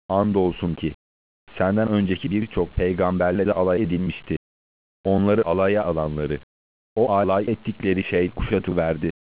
Andolsun ki senden önceki birçok peygamberle de alay edilmişti. Onları alaya alanları, o alay ettikleri şey kuşatıverdi.